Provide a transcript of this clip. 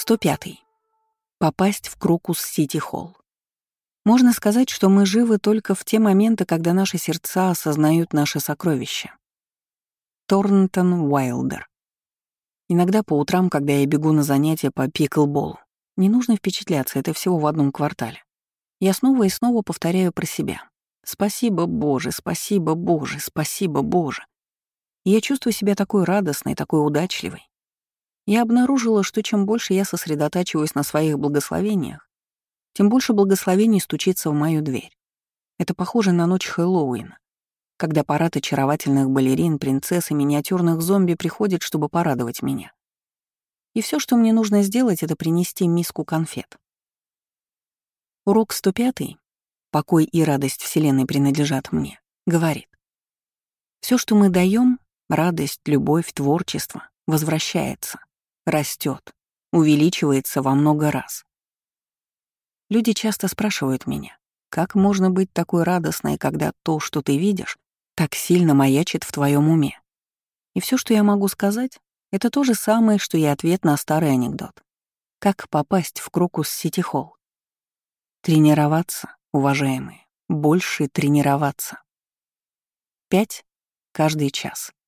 105. Попасть в Крокус-Сити-Холл. Можно сказать, что мы живы только в те моменты, когда наши сердца осознают наше сокровище. Торнтон Уайлдер. Иногда по утрам, когда я бегу на занятия по пиклболу, не нужно впечатляться, это всего в одном квартале. Я снова и снова повторяю про себя. «Спасибо, Боже, спасибо, Боже, спасибо, Боже». И я чувствую себя такой радостной, такой удачливой. Я обнаружила, что чем больше я сосредотачиваюсь на своих благословениях, тем больше благословений стучится в мою дверь. Это похоже на ночь Хэллоуина, когда парад очаровательных балерин, принцесс и миниатюрных зомби приходит, чтобы порадовать меня. И все, что мне нужно сделать, это принести миску конфет. Урок 105, «Покой и радость Вселенной принадлежат мне», говорит: все, что мы даем, радость, любовь, творчество, возвращается, растет, увеличивается во много раз. Люди часто спрашивают меня, как можно быть такой радостной, когда то, что ты видишь, так сильно маячит в твоем уме. И все, что я могу сказать, это то же самое, что и ответ на старый анекдот. Как попасть в Крокус-Сити-Холл? Тренироваться, уважаемые, больше тренироваться. 5 каждый час.